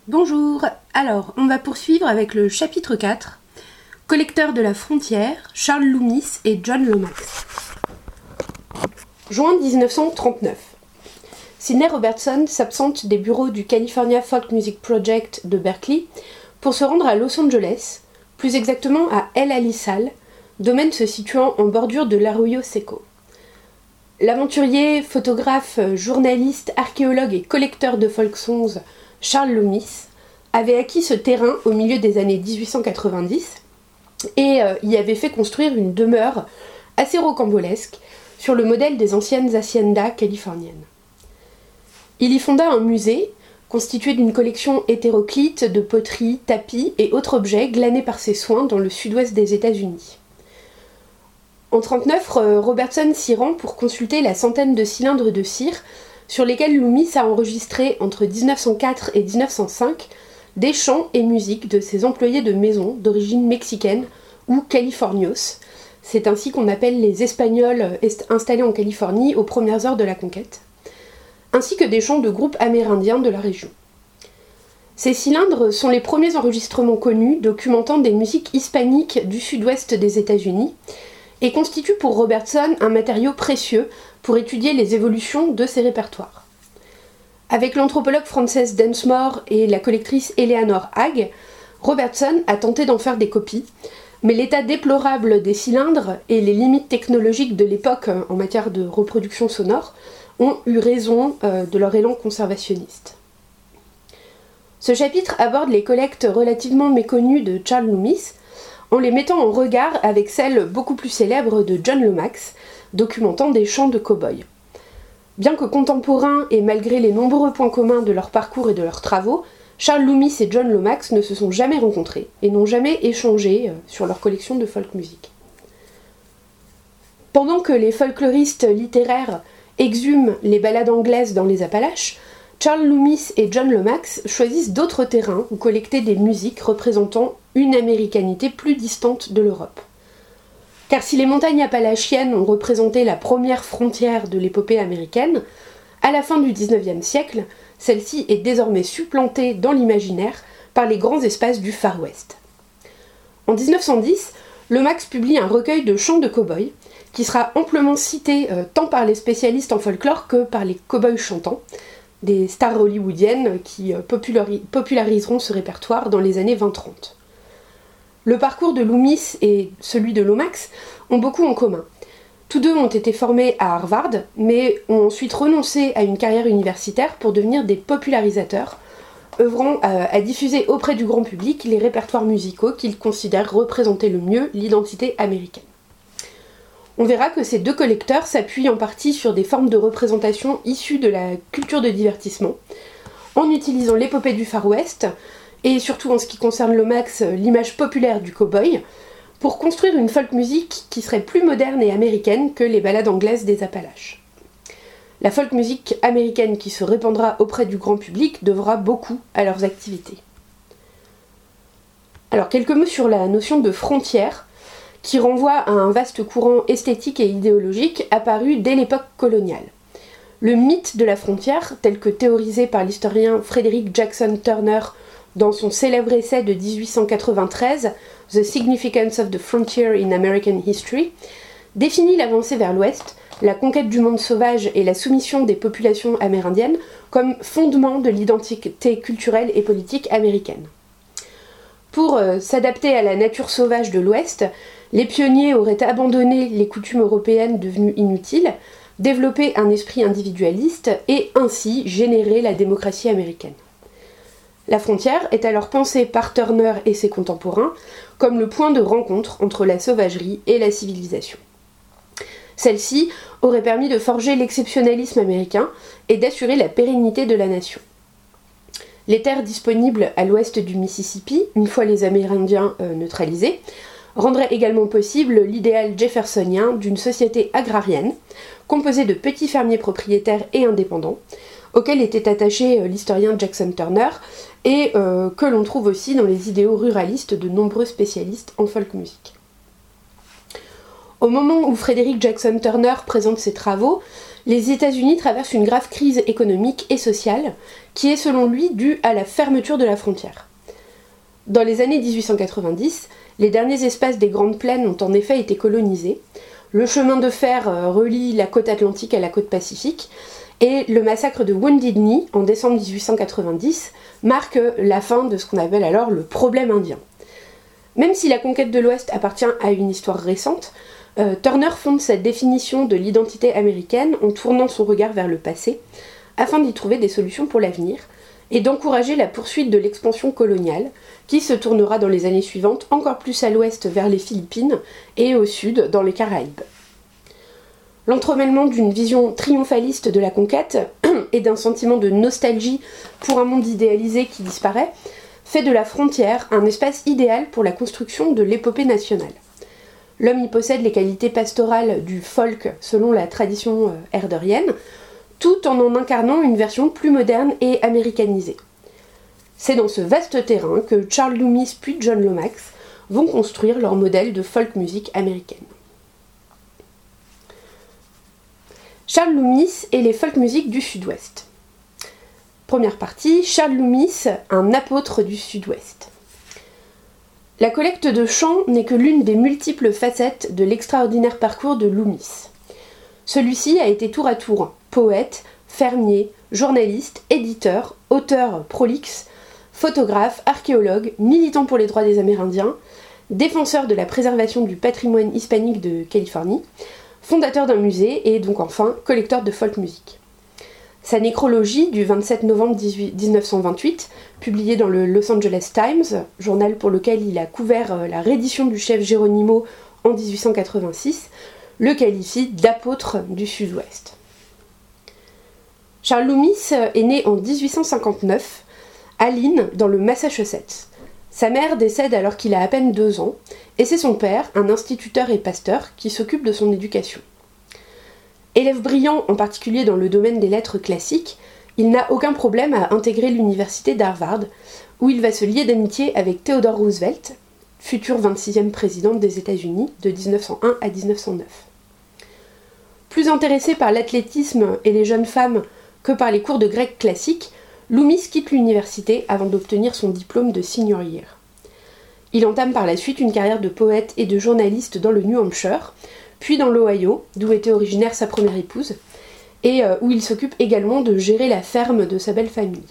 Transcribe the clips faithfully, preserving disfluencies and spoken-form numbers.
Bonjour, alors on va poursuivre avec le chapitre quatre, Collecteur de la frontière, Charles Loomis et John Lomax. Juin dix-neuf cent trente-neuf. Sidney Robertson s'absente des bureaux du California Folk Music Project de Berkeley pour se rendre à Los Angeles, plus exactement à El Alisal, domaine se situant en bordure de l'Arroyo Seco. L'aventurier, photographe, journaliste, archéologue et collecteur de folk songs Charles Loomis avait acquis ce terrain au milieu des années dix-huit cent quatre-vingt-dix et euh, y avait fait construire une demeure assez rocambolesque sur le modèle des anciennes haciendas californiennes. Il y fonda un musée constitué d'une collection hétéroclite de poteries, tapis et autres objets glanés par ses soins dans le sud-ouest des États-Unis. En trente-neuf, Robertson s'y rend pour consulter la centaine de cylindres de cire sur lesquels Loomis a enregistré entre dix-neuf cent quatre et dix-neuf cent cinq des chants et musiques de ses employés de maison d'origine mexicaine ou californios. C'est ainsi qu'on appelle les Espagnols installés en Californie aux premières heures de la conquête, ainsi que des chants de groupes amérindiens de la région. Ces cylindres sont les premiers enregistrements connus documentant des musiques hispaniques du sud-ouest des États-Unis et constituent pour Robertson un matériau précieux pour étudier les évolutions de ses répertoires. Avec l'anthropologue Frances Densmore et la collectrice Eleanor Hagg, Robertson a tenté d'en faire des copies, mais l'état déplorable des cylindres et les limites technologiques de l'époque en matière de reproduction sonore ont eu raison euh, de leur élan conservationniste. Ce chapitre aborde les collectes relativement méconnues de Charles Loomis, en les mettant en regard avec celles beaucoup plus célèbres de John Lomax, documentant des chants de cow-boys. Bien que contemporains et malgré les nombreux points communs de leur parcours et de leurs travaux, Charles Loomis et John Lomax ne se sont jamais rencontrés et n'ont jamais échangé sur leur collection de folk music. Pendant que les folkloristes littéraires exhument les ballades anglaises dans les Appalaches, Charles Loomis et John Lomax choisissent d'autres terrains où collecter des musiques représentant une américanité plus distante de l'Europe. Car si les montagnes appalachiennes ont représenté la première frontière de l'épopée américaine, à la fin du dix-neuvième siècle, celle-ci est désormais supplantée dans l'imaginaire par les grands espaces du Far West. En dix-neuf cent dix, Lomax publie un recueil de chants de cow-boys qui sera amplement cité euh, tant par les spécialistes en folklore que par les cow-boys chantants, des stars hollywoodiennes qui populari- populariseront ce répertoire dans les années vingt trente. Le parcours de Loomis et celui de Lomax ont beaucoup en commun. Tous deux ont été formés à Harvard, mais ont ensuite renoncé à une carrière universitaire pour devenir des popularisateurs, œuvrant à, à diffuser auprès du grand public les répertoires musicaux qu'ils considèrent représenter le mieux l'identité américaine. On verra que ces deux collecteurs s'appuient en partie sur des formes de représentation issues de la culture de divertissement, en utilisant l'épopée du Far West, et surtout en ce qui concerne Lomax, l'image populaire du cow-boy, pour construire une folk music qui serait plus moderne et américaine que les ballades anglaises des Appalaches. La folk music américaine qui se répandra auprès du grand public devra beaucoup à leurs activités. Alors quelques mots sur la notion de frontière, qui renvoie à un vaste courant esthétique et idéologique apparu dès l'époque coloniale. Le mythe de la frontière, tel que théorisé par l'historien Frederick Jackson Turner dans son célèbre essai de dix-huit cent quatre-vingt-treize, The Significance of the Frontier in American History, définit l'avancée vers l'Ouest, la conquête du monde sauvage et la soumission des populations amérindiennes comme fondement de l'identité culturelle et politique américaine. Pour euh, s'adapter à la nature sauvage de l'Ouest, les pionniers auraient abandonné les coutumes européennes devenues inutiles, développé un esprit individualiste et ainsi généré la démocratie américaine. La frontière est alors pensée par Turner et ses contemporains comme le point de rencontre entre la sauvagerie et la civilisation. Celle-ci aurait permis de forger l'exceptionnalisme américain et d'assurer la pérennité de la nation. Les terres disponibles à l'ouest du Mississippi, une fois les Amérindiens euh, neutralisés, rendraient également possible l'idéal jeffersonien d'une société agrarienne, composée de petits fermiers propriétaires et indépendants, auquel était attaché l'historien Jackson Turner, et euh, que l'on trouve aussi dans les idéaux ruralistes de nombreux spécialistes en folk music. Au moment où Frederick Jackson Turner présente ses travaux, les États-Unis traversent une grave crise économique et sociale qui est selon lui due à la fermeture de la frontière. Dans les années dix-huit cent quatre-vingt-dix, les derniers espaces des Grandes Plaines ont en effet été colonisés, le chemin de fer relie la côte atlantique à la côte pacifique, et le massacre de Wounded Knee en décembre dix-huit cent quatre-vingt-dix marque la fin de ce qu'on appelle alors le problème indien. Même si la conquête de l'Ouest appartient à une histoire récente, euh, Turner fonde sa définition de l'identité américaine en tournant son regard vers le passé, afin d'y trouver des solutions pour l'avenir, et d'encourager la poursuite de l'expansion coloniale, qui se tournera dans les années suivantes encore plus à l'ouest vers les Philippines et au sud dans les Caraïbes. L'entremêlement d'une vision triomphaliste de la conquête et d'un sentiment de nostalgie pour un monde idéalisé qui disparaît fait de la frontière un espace idéal pour la construction de l'épopée nationale. L'homme y possède les qualités pastorales du folk selon la tradition herderienne, tout en en incarnant une version plus moderne et américanisée. C'est dans ce vaste terrain que Charles Loomis puis John Lomax vont construire leur modèle de folk music américaine. Charles Loomis et les folk music du Sud-Ouest. Première partie, Charles Loomis, un apôtre du Sud-Ouest. La collecte de chants n'est que l'une des multiples facettes de l'extraordinaire parcours de Loomis. Celui-ci a été tour à tour poète, fermier, journaliste, éditeur, auteur prolixe, photographe, archéologue, militant pour les droits des Amérindiens, défenseur de la préservation du patrimoine hispanique de Californie, fondateur d'un musée et donc enfin collecteur de folk music. Sa nécrologie du vingt-sept novembre dix-neuf cent vingt-huit, publiée dans le Los Angeles Times, journal pour lequel il a couvert la reddition du chef Geronimo en dix-huit cent quatre-vingt-six, le qualifie d'apôtre du Sud-Ouest. Charles Loomis est né en dix-huit cent cinquante-neuf à Lynn, dans le Massachusetts. Sa mère décède alors qu'il a à peine deux ans, et c'est son père, un instituteur et pasteur, qui s'occupe de son éducation. Élève brillant, en particulier dans le domaine des lettres classiques, il n'a aucun problème à intégrer l'université d'Harvard, où il va se lier d'amitié avec Theodore Roosevelt, futur vingt-sixième président des États-Unis de dix-neuf cent un à dix-neuf cent neuf. Plus intéressé par l'athlétisme et les jeunes femmes que par les cours de grec classique, Loomis quitte l'université avant d'obtenir son diplôme de senior year. Il entame par la suite une carrière de poète et de journaliste dans le New Hampshire, puis dans l'Ohio, d'où était originaire sa première épouse, et où il s'occupe également de gérer la ferme de sa belle famille.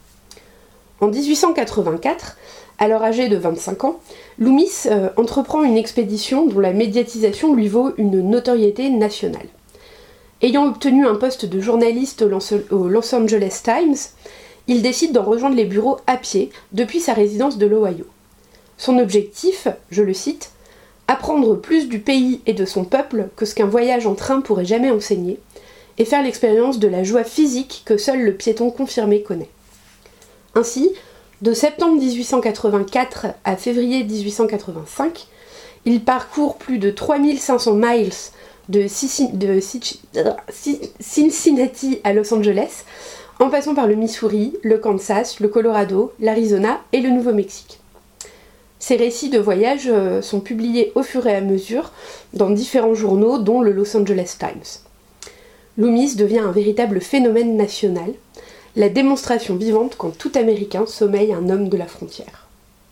En dix-huit cent quatre-vingt-quatre, alors âgé de vingt-cinq ans, Loomis euh, entreprend une expédition dont la médiatisation lui vaut une notoriété nationale. Ayant obtenu un poste de journaliste au Los Angeles Times, il décide d'en rejoindre les bureaux à pied depuis sa résidence de l'Ohio. Son objectif, je le cite, « apprendre plus du pays et de son peuple que ce qu'un voyage en train pourrait jamais enseigner, et faire l'expérience de la joie physique que seul le piéton confirmé connaît. » Ainsi, de septembre dix-huit cent quatre-vingt-quatre à février dix-huit cent quatre-vingt-cinq, il parcourt plus de trois mille cinq cents miles de Cincinnati à Los Angeles, en passant par le Missouri, le Kansas, le Colorado, l'Arizona et le Nouveau-Mexique. Ces récits de voyage sont publiés au fur et à mesure dans différents journaux, dont le Los Angeles Times. Loomis devient un véritable phénomène national, la démonstration vivante qu'en tout Américain sommeille un homme de la frontière.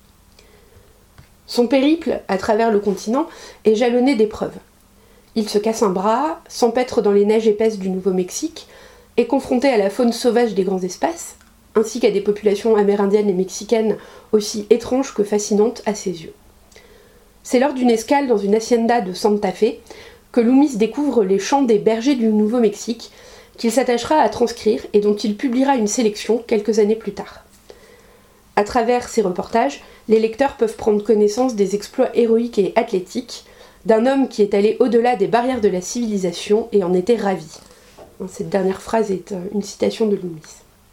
Son périple à travers le continent est jalonné d'épreuves. Il se casse un bras, s'empêtre dans les neiges épaisses du Nouveau-Mexique, est confronté à la faune sauvage des grands espaces, ainsi qu'à des populations amérindiennes et mexicaines aussi étranges que fascinantes à ses yeux. C'est lors d'une escale dans une hacienda de Santa Fe que Loomis découvre les chants des bergers du Nouveau-Mexique, qu'il s'attachera à transcrire et dont il publiera une sélection quelques années plus tard. À travers ces reportages, les lecteurs peuvent prendre connaissance des exploits héroïques et athlétiques d'un homme qui est allé au-delà des barrières de la civilisation et en était ravi. Cette dernière phrase est une citation de Loomis.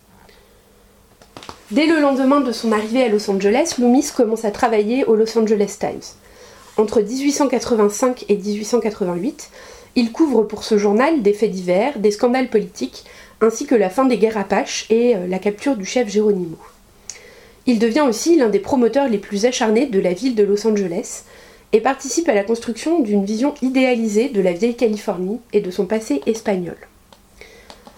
Dès le lendemain de son arrivée à Los Angeles, Loomis commence à travailler au Los Angeles Times. Entre dix-huit cent quatre-vingt-cinq et dix-huit cent quatre-vingt-huit, il couvre pour ce journal des faits divers, des scandales politiques, ainsi que la fin des guerres Apaches et la capture du chef Geronimo. Il devient aussi l'un des promoteurs les plus acharnés de la ville de Los Angeles et participe à la construction d'une vision idéalisée de la vieille Californie et de son passé espagnol.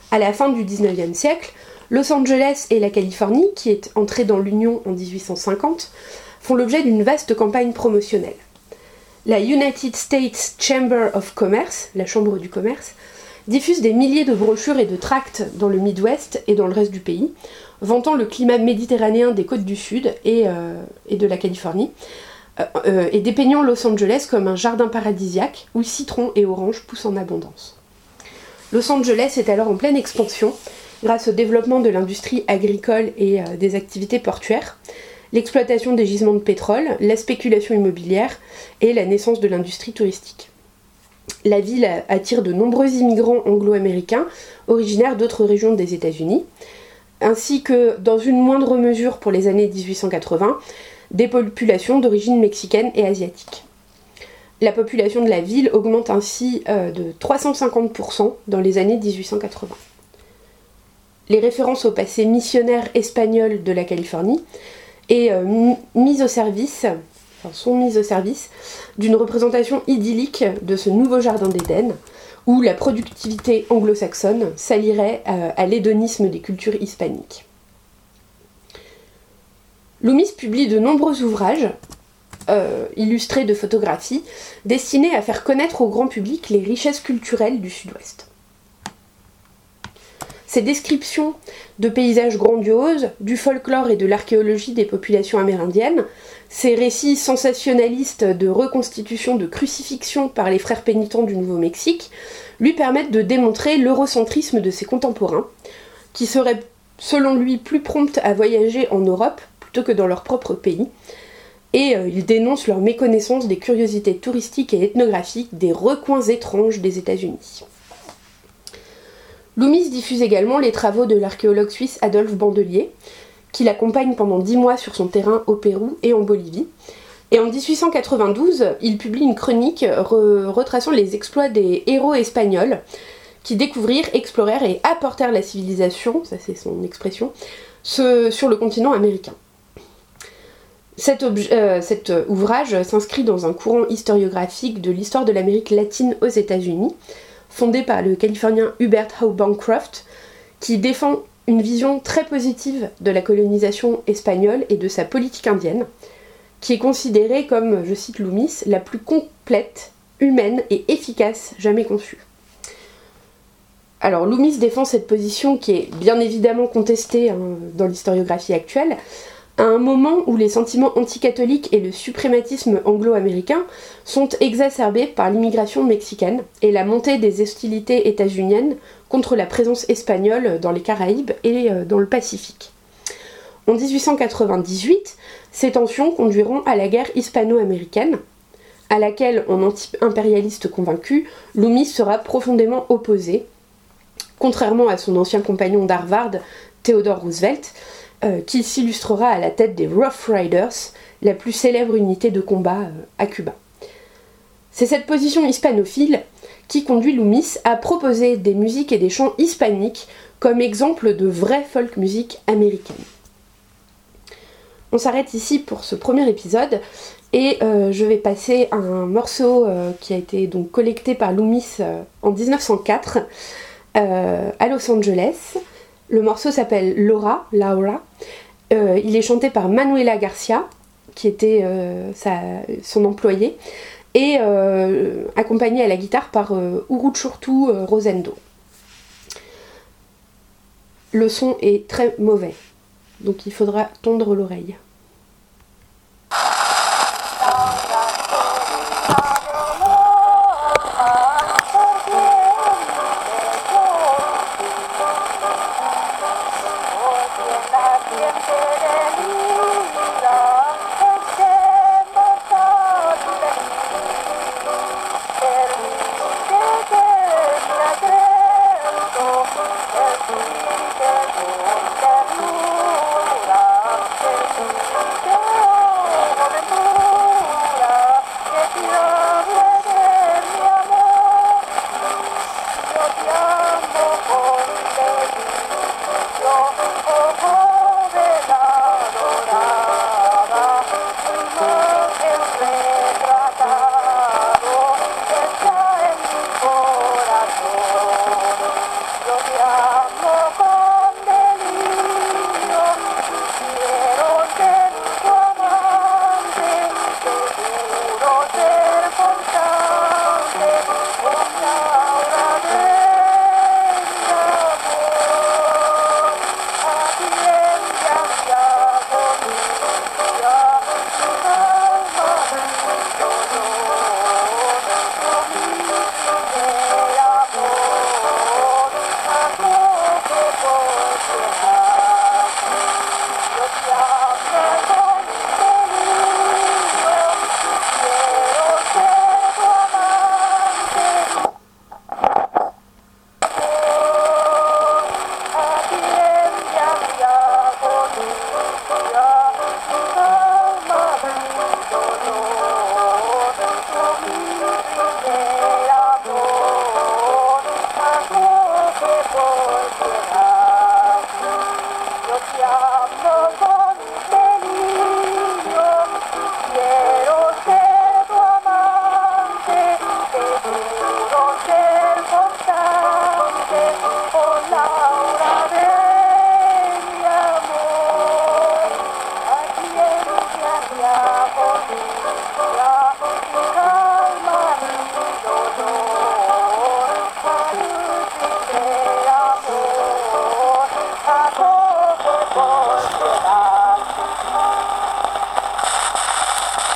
À la fin du dix-neuvième siècle, Los Angeles et la Californie, qui est entrée dans l'Union en dix-huit cent cinquante, font l'objet d'une vaste campagne promotionnelle. La United States Chamber of Commerce, la Chambre du commerce, diffuse des milliers de brochures et de tracts dans le Midwest et dans le reste du pays, vantant le climat méditerranéen des côtes du Sud et, euh, et de la Californie, euh, euh, et dépeignant Los Angeles comme un jardin paradisiaque où citron et orange poussent en abondance. Los Angeles est alors en pleine expansion grâce au développement de l'industrie agricole et euh, des activités portuaires, l'exploitation des gisements de pétrole, la spéculation immobilière et la naissance de l'industrie touristique. La ville attire de nombreux immigrants anglo-américains originaires d'autres régions des États-Unis, ainsi que, dans une moindre mesure pour les années dix-huit cent quatre-vingts, des populations d'origine mexicaine et asiatique. La population de la ville augmente ainsi euh, de trois cent cinquante pour cent dans les années dix-huit cent quatre-vingts. Les références au passé missionnaire espagnol de la Californie et euh, mises au service, enfin, sont mises au service d'une représentation idyllique de ce nouveau jardin d'Éden, où la productivité anglo-saxonne s'allierait euh, à l'hédonisme des cultures hispaniques. Loomis publie de nombreux ouvrages, euh, illustrés de photographies, destinés à faire connaître au grand public les richesses culturelles du Sud-Ouest. Ces descriptions de paysages grandioses, du folklore et de l'archéologie des populations amérindiennes, ces récits sensationnalistes de reconstitution de crucifixion par les frères pénitents du Nouveau-Mexique, lui permettent de démontrer l'eurocentrisme de ses contemporains, qui seraient selon lui plus promptes à voyager en Europe plutôt que dans leur propre pays, et euh, il dénonce leur méconnaissance des curiosités touristiques et ethnographiques des recoins étranges des États-Unis. Loomis diffuse également les travaux de l'archéologue suisse Adolphe Bandelier, qui l'accompagne pendant dix mois sur son terrain au Pérou et en Bolivie. Et en dix-huit cent quatre-vingt-douze, il publie une chronique re- retraçant les exploits des héros espagnols qui découvrirent, explorèrent et apportèrent la civilisation, ça c'est son expression, ce, sur le continent américain. Cet, obje- euh, cet ouvrage s'inscrit dans un courant historiographique de l'histoire de l'Amérique latine aux États-Unis, fondé par le Californien Hubert Howe Bancroft, qui défend une vision très positive de la colonisation espagnole et de sa politique indienne, qui est considérée comme, je cite Loomis, la plus complète, humaine et efficace jamais conçue. Alors Loomis défend cette position qui est bien évidemment contestée hein, dans l'historiographie actuelle, à un moment où les sentiments anticatholiques et le suprématisme anglo-américain sont exacerbés par l'immigration mexicaine et la montée des hostilités états-uniennes contre la présence espagnole dans les Caraïbes et dans le Pacifique. En dix-huit cent quatre-vingt-dix-huit, ces tensions conduiront à la guerre hispano-américaine, à laquelle, en anti-impérialiste convaincu, Loomis sera profondément opposé, contrairement à son ancien compagnon d'Harvard, Theodore Roosevelt, Euh, qui s'illustrera à la tête des Rough Riders, la plus célèbre unité de combat euh, à Cuba. C'est cette position hispanophile qui conduit Loomis à proposer des musiques et des chants hispaniques comme exemple de vraie folk music américaine. On s'arrête ici pour ce premier épisode et euh, je vais passer à un morceau euh, qui a été donc collecté par Loomis euh, en dix-neuf cent quatre euh, à Los Angeles. Le morceau s'appelle Laura, Laura. Euh, il est chanté par Manuela Garcia, qui était euh, sa, son employée, et euh, accompagné à la guitare par euh, Uruchurtu euh, Rosendo. Le son est très mauvais, donc il faudra tondre l'oreille.